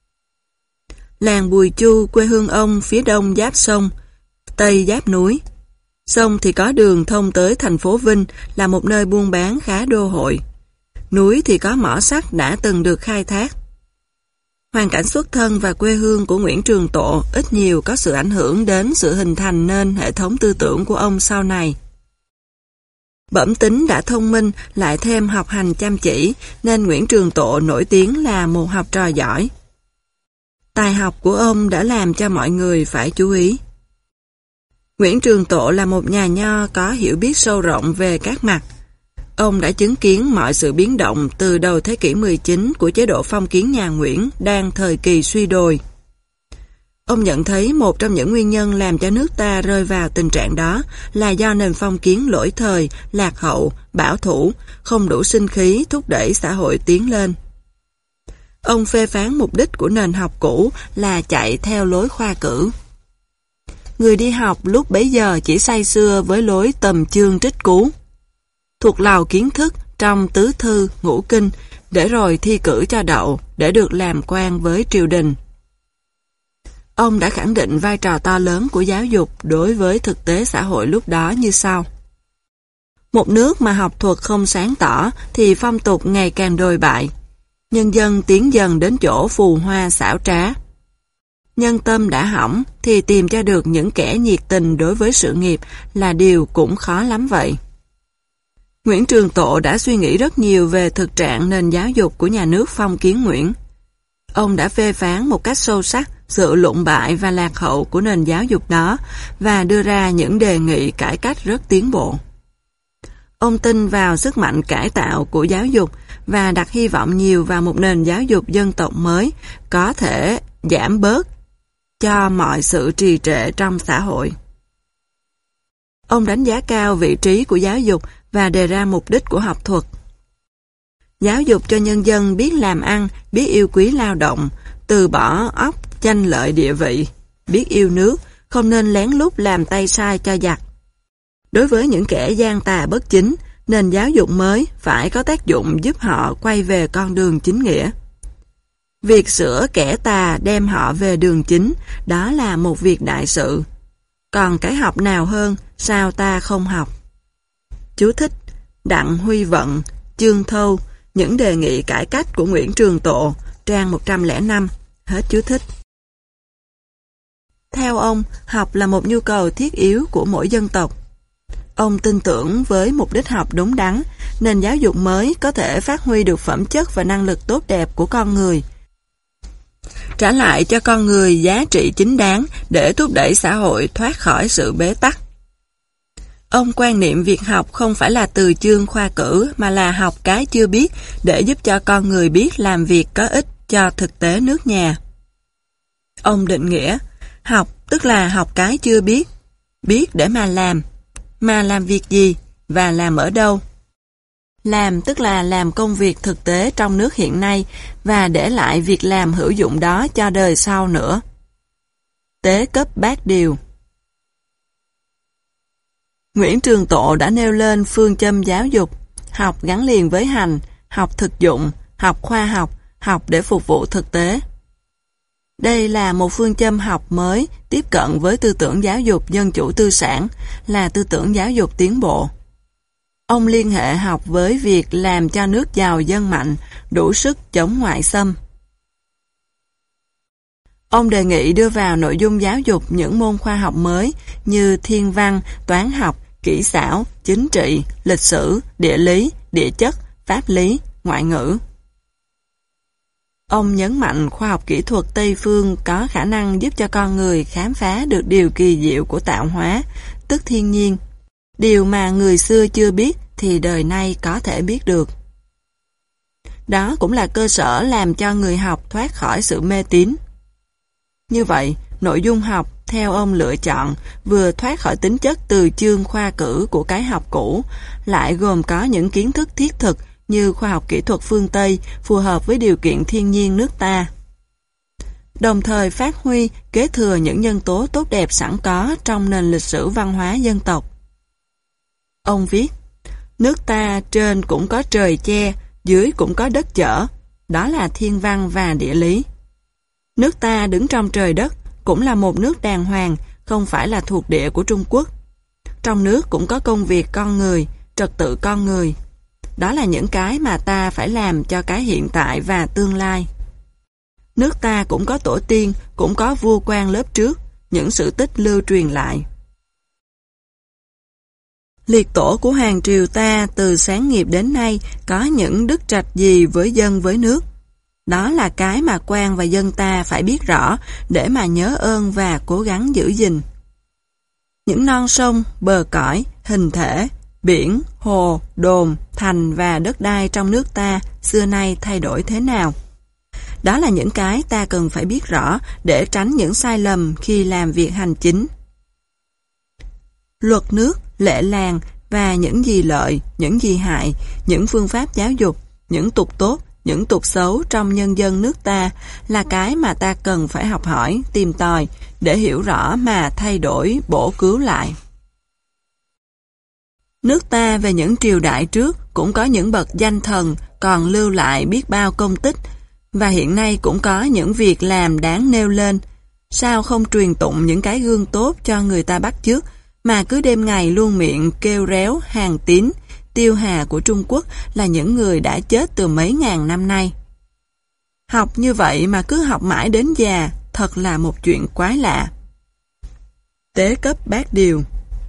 Làng Bùi Chu, quê hương ông phía đông giáp sông, tây giáp núi. Sông thì có đường thông tới thành phố Vinh, là một nơi buôn bán khá đô hội. Núi thì có mỏ sắt đã từng được khai thác. Hoàn cảnh xuất thân và quê hương của Nguyễn Trường Tộ ít nhiều có sự ảnh hưởng đến sự hình thành nên hệ thống tư tưởng của ông sau này. Bẩm tính đã thông minh, lại thêm học hành chăm chỉ, nên Nguyễn Trường Tộ nổi tiếng là một học trò giỏi. Tài học của ông đã làm cho mọi người phải chú ý. Nguyễn Trường Tộ là một nhà nho có hiểu biết sâu rộng về các mặt. Ông đã chứng kiến mọi sự biến động từ đầu thế kỷ 19 của chế độ phong kiến nhà Nguyễn đang thời kỳ suy đồi. Ông nhận thấy một trong những nguyên nhân làm cho nước ta rơi vào tình trạng đó là do nền phong kiến lỗi thời, lạc hậu, bảo thủ, không đủ sinh khí thúc đẩy xã hội tiến lên. Ông phê phán mục đích của nền học cũ là chạy theo lối khoa cử. Người đi học lúc bấy giờ chỉ say sưa với lối tầm chương trích cú, thuộc lầu kiến thức trong tứ thư, ngũ kinh, để rồi thi cử cho đậu, để được làm quan với triều đình. Ông đã khẳng định vai trò to lớn của giáo dục đối với thực tế xã hội lúc đó như sau. Một nước mà học thuật không sáng tỏ thì phong tục ngày càng đồi bại. Nhân dân tiến dần đến chỗ phù hoa xảo trá. Nhân tâm đã hỏng thì tìm cho được những kẻ nhiệt tình đối với sự nghiệp là điều cũng khó lắm vậy. Nguyễn Trường Tộ đã suy nghĩ rất nhiều về thực trạng nền giáo dục của nhà nước phong kiến Nguyễn. Ông đã phê phán một cách sâu sắc sự lụng bại và lạc hậu của nền giáo dục đó và đưa ra những đề nghị cải cách rất tiến bộ. Ông tin vào sức mạnh cải tạo của giáo dục và đặt hy vọng nhiều vào một nền giáo dục dân tộc mới có thể giảm bớt cho mọi sự trì trệ trong xã hội. Ông đánh giá cao vị trí của giáo dục và đề ra mục đích của học thuật. Giáo dục cho nhân dân biết làm ăn, biết yêu quý lao động, từ bỏ óc tranh lợi địa vị, biết yêu nước, không nên lén lút làm tay sai cho giặc. Đối với những kẻ gian tà bất chính, nền giáo dục mới phải có tác dụng giúp họ quay về con đường chính nghĩa. Việc sửa kẻ tà đem họ về đường chính, đó là một việc đại sự. Còn cái học nào hơn, sao ta không học? Chú thích: Đặng Huy Vận, Chương Thâu, những đề nghị cải cách của Nguyễn Trường Tộ, trang 105, hết chú thích. Theo ông, học là một nhu cầu thiết yếu của mỗi dân tộc. Ông tin tưởng với mục đích học đúng đắn, nền giáo dục mới có thể phát huy được phẩm chất và năng lực tốt đẹp của con người, trả lại cho con người giá trị chính đáng để thúc đẩy xã hội thoát khỏi sự bế tắc. Ông quan niệm việc học không phải là từ chương khoa cử mà là học cái chưa biết để giúp cho con người biết làm việc có ích cho thực tế nước nhà. Ông định nghĩa, học tức là học cái chưa biết, biết để mà làm việc gì và làm ở đâu. Làm tức là làm công việc thực tế trong nước hiện nay và để lại việc làm hữu dụng đó cho đời sau nữa. Tế cấp bát điều. Nguyễn Trường Tộ đã nêu lên phương châm giáo dục, học gắn liền với hành, học thực dụng, học khoa học, học để phục vụ thực tế. Đây là một phương châm học mới tiếp cận với tư tưởng giáo dục dân chủ tư sản, là tư tưởng giáo dục tiến bộ. Ông liên hệ học với việc làm cho nước giàu dân mạnh, đủ sức chống ngoại xâm. Ông đề nghị đưa vào nội dung giáo dục những môn khoa học mới như thiên văn, toán học, kỹ xảo, chính trị, lịch sử, địa lý, địa chất, pháp lý, ngoại ngữ. Ông nhấn mạnh khoa học kỹ thuật Tây phương có khả năng giúp cho con người khám phá được điều kỳ diệu của tạo hóa, tức thiên nhiên. Điều mà người xưa chưa biết thì đời nay có thể biết được. Đó cũng là cơ sở làm cho người học thoát khỏi sự mê tín. Như vậy, nội dung học theo ông lựa chọn vừa thoát khỏi tính chất từ chương khoa cử của cái học cũ, lại gồm có những kiến thức thiết thực như khoa học kỹ thuật phương Tây phù hợp với điều kiện thiên nhiên nước ta. Đồng thời phát huy, kế thừa những nhân tố tốt đẹp sẵn có trong nền lịch sử văn hóa dân tộc. Ông viết, nước ta trên cũng có trời che, dưới cũng có đất chở, đó là thiên văn và địa lý. Nước ta đứng trong trời đất, cũng là một nước đàng hoàng, không phải là thuộc địa của Trung Quốc. Trong nước cũng có công việc con người, trật tự con người. Đó là những cái mà ta phải làm cho cái hiện tại và tương lai. Nước ta cũng có tổ tiên, cũng có vua quan lớp trước, những sự tích lưu truyền lại. Liệt tổ của Hoàng triều ta từ sáng nghiệp đến nay có những đức trạch gì với dân với nước. Đó là cái mà quan và dân ta phải biết rõ để mà nhớ ơn và cố gắng giữ gìn. Những non sông, bờ cõi, hình thể, biển, hồ, đồn, thành và đất đai trong nước ta xưa nay thay đổi thế nào? Đó là những cái ta cần phải biết rõ để tránh những sai lầm khi làm việc hành chính. Luật nước, lệ làng và những gì lợi, những gì hại, những phương pháp giáo dục, những tục tốt, những tục xấu trong nhân dân nước ta là cái mà ta cần phải học hỏi, tìm tòi để hiểu rõ mà thay đổi, bổ cứu lại. Nước ta về những triều đại trước cũng có những bậc danh thần còn lưu lại biết bao công tích và hiện nay cũng có những việc làm đáng nêu lên. Sao không truyền tụng những cái gương tốt cho người ta bắt chước mà cứ đêm ngày luôn miệng kêu réo Hàn Tín, Tiêu Hà của Trung Quốc là những người đã chết từ mấy ngàn năm nay. Học như vậy mà cứ học mãi đến già, thật là một chuyện quái lạ. Tế cấp bát điều.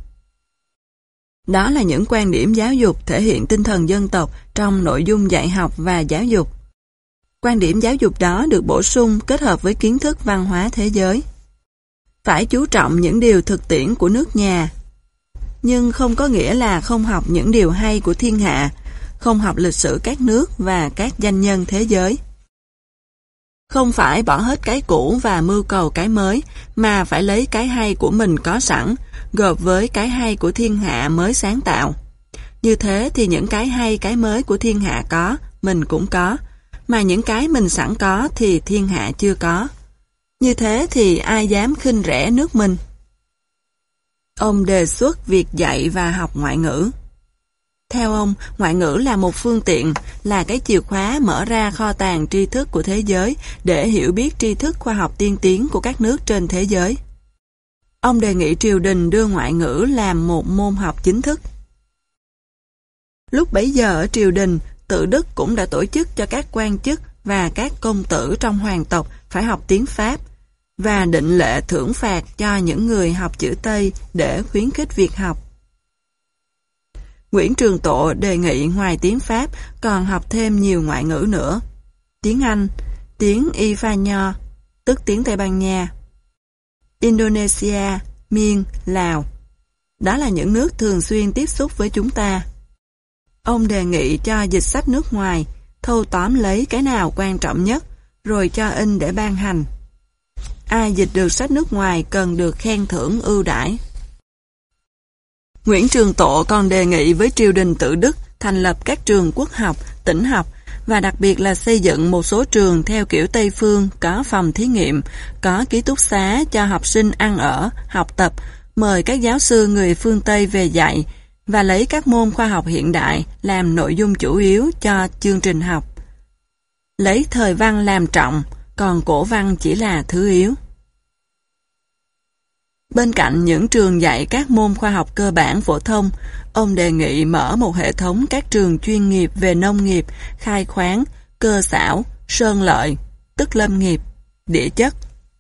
Đó là những quan điểm giáo dục thể hiện tinh thần dân tộc trong nội dung dạy học và giáo dục. Quan điểm giáo dục đó được bổ sung kết hợp với kiến thức văn hóa thế giới. Phải chú trọng những điều thực tiễn của nước nhà, nhưng không có nghĩa là không học những điều hay của thiên hạ, không học lịch sử các nước và các danh nhân thế giới. Không phải bỏ hết cái cũ và mưu cầu cái mới, mà phải lấy cái hay của mình có sẵn, gộp với cái hay của thiên hạ mới sáng tạo. Như thế thì những cái hay cái mới của thiên hạ có, mình cũng có, mà những cái mình sẵn có thì thiên hạ chưa có. Như thế thì ai dám khinh rẻ nước mình? Ông đề xuất việc dạy và học ngoại ngữ. Theo ông, ngoại ngữ là một phương tiện, là cái chìa khóa mở ra kho tàng tri thức của thế giới để hiểu biết tri thức khoa học tiên tiến của các nước trên thế giới. Ông đề nghị triều đình đưa ngoại ngữ làm một môn học chính thức. Lúc bấy giờ ở triều đình, Tự Đức cũng đã tổ chức cho các quan chức và các công tử trong hoàng tộc phải học tiếng Pháp và định lệ thưởng phạt cho những người học chữ Tây để khuyến khích việc học. Nguyễn Trường Tộ đề nghị ngoài tiếng Pháp còn học thêm nhiều ngoại ngữ nữa. Tiếng Anh, tiếng Y Pha Nho, tức tiếng Tây Ban Nha, Indonesia, Miên, Lào. Đó là những nước thường xuyên tiếp xúc với chúng ta. Ông đề nghị cho dịch sách nước ngoài, thâu tóm lấy cái nào quan trọng nhất, rồi cho in để ban hành. Ai dịch được sách nước ngoài cần được khen thưởng ưu đãi. Nguyễn Trường Tộ còn đề nghị với triều đình tự Đức thành lập các trường quốc học, tỉnh học và đặc biệt là xây dựng một số trường theo kiểu Tây Phương, có phòng thí nghiệm, có ký túc xá cho học sinh ăn ở, học tập, mời các giáo sư người phương Tây về dạy và lấy các môn khoa học hiện đại làm nội dung chủ yếu cho chương trình học. Lấy thời văn làm trọng, còn cổ văn chỉ là thứ yếu. Bên cạnh những trường dạy các môn khoa học cơ bản phổ thông, ông đề nghị mở một hệ thống các trường chuyên nghiệp về nông nghiệp, khai khoáng, cơ xảo, sơn lợi, tức lâm nghiệp, địa chất,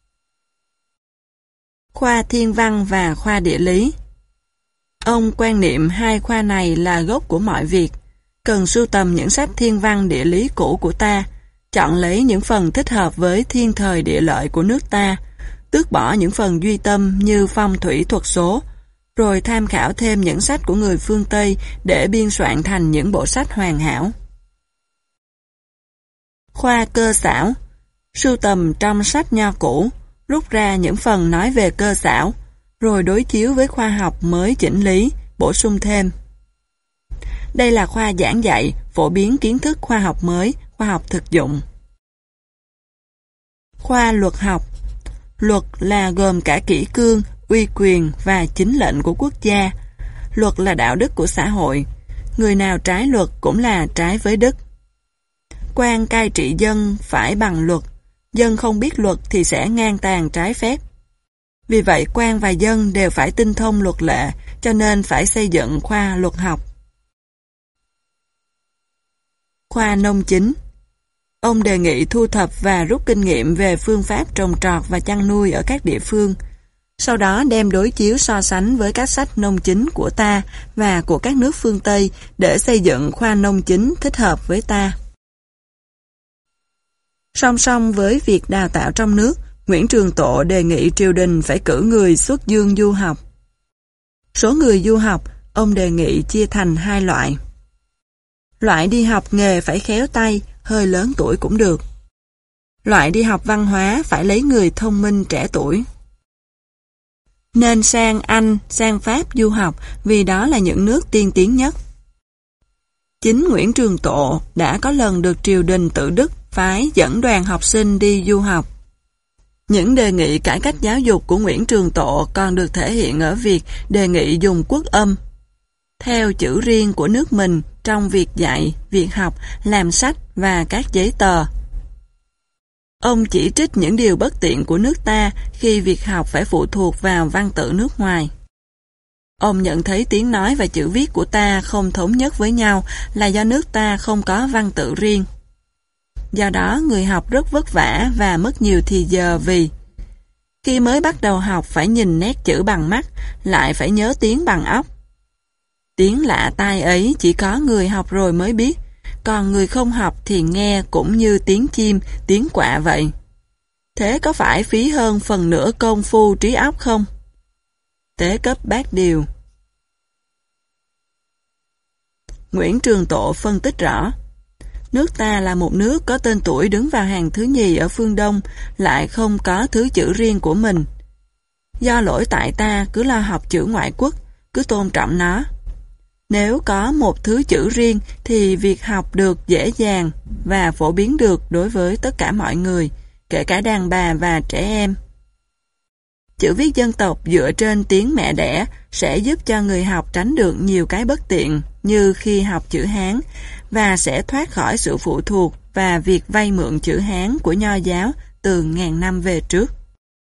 khoa thiên văn và khoa địa lý. Ông quan niệm hai khoa này là gốc của mọi việc, cần sưu tầm những sách thiên văn địa lý cũ của ta, chọn lấy những phần thích hợp với thiên thời địa lợi của nước ta, tước bỏ những phần duy tâm như phong thủy thuật số, rồi tham khảo thêm những sách của người phương Tây để biên soạn thành những bộ sách hoàn hảo. Khoa cơ xảo, sưu tầm trong sách nho cũ, rút ra những phần nói về cơ xảo, rồi đối chiếu với khoa học mới chỉnh lý, bổ sung thêm. Đây là khoa giảng dạy, phổ biến kiến thức khoa học mới, khoa học thực dụng. Khoa luật học, luật là gồm cả kỷ cương, uy quyền và chính lệnh của quốc gia. Luật là đạo đức của xã hội. Người nào trái luật cũng là trái với đức. Quan cai trị dân phải bằng luật. Dân không biết luật thì sẽ ngang tàn trái phép. Vì vậy quan và dân đều phải tinh thông luật lệ, cho nên phải xây dựng khoa luật học. Khoa nông chính. Ông đề nghị thu thập và rút kinh nghiệm về phương pháp trồng trọt và chăn nuôi ở các địa phương, sau đó đem đối chiếu so sánh với các sách nông chính của ta và của các nước phương Tây để xây dựng khoa nông chính thích hợp với ta. Song song với việc đào tạo trong nước, Nguyễn Trường Tộ đề nghị triều đình phải cử người xuất dương du học. Số người du học, ông đề nghị chia thành hai loại. Loại đi học nghề phải khéo tay, hơi lớn tuổi cũng được. Loại đi học văn hóa phải lấy người thông minh trẻ tuổi. Nên sang Anh, sang Pháp du học vì đó là những nước tiên tiến nhất. Chính Nguyễn Trường Tộ đã có lần được triều đình tự Đức phái dẫn đoàn học sinh đi du học. Những đề nghị cải cách giáo dục của Nguyễn Trường Tộ còn được thể hiện ở việc đề nghị dùng quốc âm theo chữ riêng của nước mình trong việc dạy, việc học, làm sách và các giấy tờ. Ông chỉ trích những điều bất tiện của nước ta khi việc học phải phụ thuộc vào văn tự nước ngoài. Ông nhận thấy tiếng nói và chữ viết của ta không thống nhất với nhau là do nước ta không có văn tự riêng. Do đó người học rất vất vả và mất nhiều thì giờ vì khi mới bắt đầu học phải nhìn nét chữ bằng mắt, lại phải nhớ tiếng bằng óc. Tiếng lạ tai ấy chỉ có người học rồi mới biết, còn người không học thì nghe cũng như tiếng chim, tiếng quạ vậy. Thế có phải phí hơn phần nửa công phu trí óc không? Tế cấp bát điều. Nguyễn Trường Tộ phân tích rõ. Nước ta là một nước có tên tuổi đứng vào hàng thứ nhì ở phương Đông, lại không có thứ chữ riêng của mình. Do lỗi tại ta cứ lo học chữ ngoại quốc, cứ tôn trọng nó. Nếu có một thứ chữ riêng thì việc học được dễ dàng và phổ biến được đối với tất cả mọi người, kể cả đàn bà và trẻ em. Chữ viết dân tộc dựa trên tiếng mẹ đẻ sẽ giúp cho người học tránh được nhiều cái bất tiện như khi học chữ Hán và sẽ thoát khỏi sự phụ thuộc và việc vay mượn chữ Hán của Nho giáo từ ngàn năm về trước.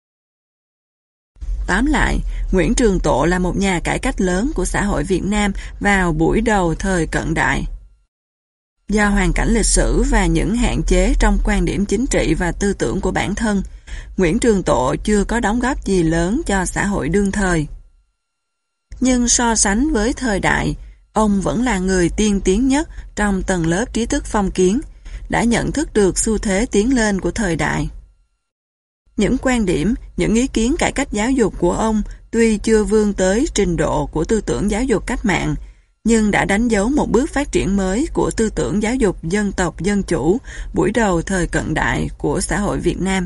Tóm lại, Nguyễn Trường Tộ là một nhà cải cách lớn của xã hội Việt Nam vào buổi đầu thời cận đại. Do hoàn cảnh lịch sử và những hạn chế trong quan điểm chính trị và tư tưởng của bản thân, Nguyễn Trường Tộ chưa có đóng góp gì lớn cho xã hội đương thời. Nhưng so sánh với thời đại, ông vẫn là người tiên tiến nhất trong tầng lớp trí thức phong kiến, đã nhận thức được xu thế tiến lên của thời đại. Những quan điểm, những ý kiến cải cách giáo dục của ông tuy chưa vươn tới trình độ của tư tưởng giáo dục cách mạng, nhưng đã đánh dấu một bước phát triển mới của tư tưởng giáo dục dân tộc dân chủ buổi đầu thời cận đại của xã hội Việt Nam.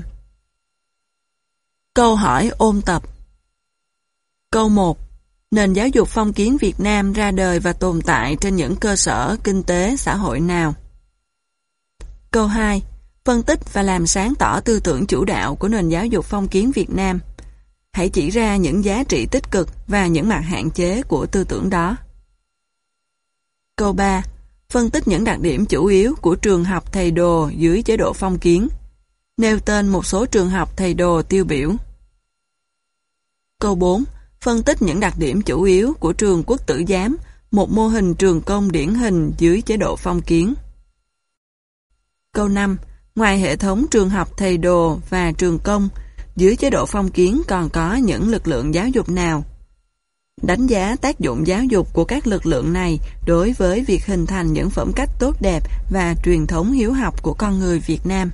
Câu hỏi ôn tập. Câu 1. Nền giáo dục phong kiến Việt Nam ra đời và tồn tại trên những cơ sở kinh tế xã hội nào? Câu 2. Phân tích và làm sáng tỏ tư tưởng chủ đạo của nền giáo dục phong kiến Việt Nam. Hãy chỉ ra những giá trị tích cực và những mặt hạn chế của tư tưởng đó. Câu 3. Phân tích những đặc điểm chủ yếu của trường học thầy đồ dưới chế độ phong kiến. Nêu tên một số trường học thầy đồ tiêu biểu. Câu 4. Phân tích những đặc điểm chủ yếu của trường Quốc Tử Giám, một mô hình trường công điển hình dưới chế độ phong kiến. Câu 5. Ngoài hệ thống trường học thầy đồ và trường công, dưới chế độ phong kiến còn có những lực lượng giáo dục nào? Đánh giá tác dụng giáo dục của các lực lượng này đối với việc hình thành những phẩm cách tốt đẹp và truyền thống hiếu học của con người Việt Nam.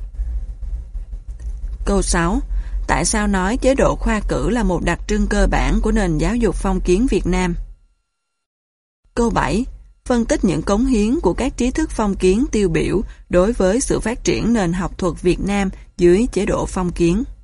Câu 6. Tại sao nói chế độ khoa cử là một đặc trưng cơ bản của nền giáo dục phong kiến Việt Nam? Câu 7. Phân tích những cống hiến của các trí thức phong kiến tiêu biểu đối với sự phát triển nền học thuật Việt Nam dưới chế độ phong kiến.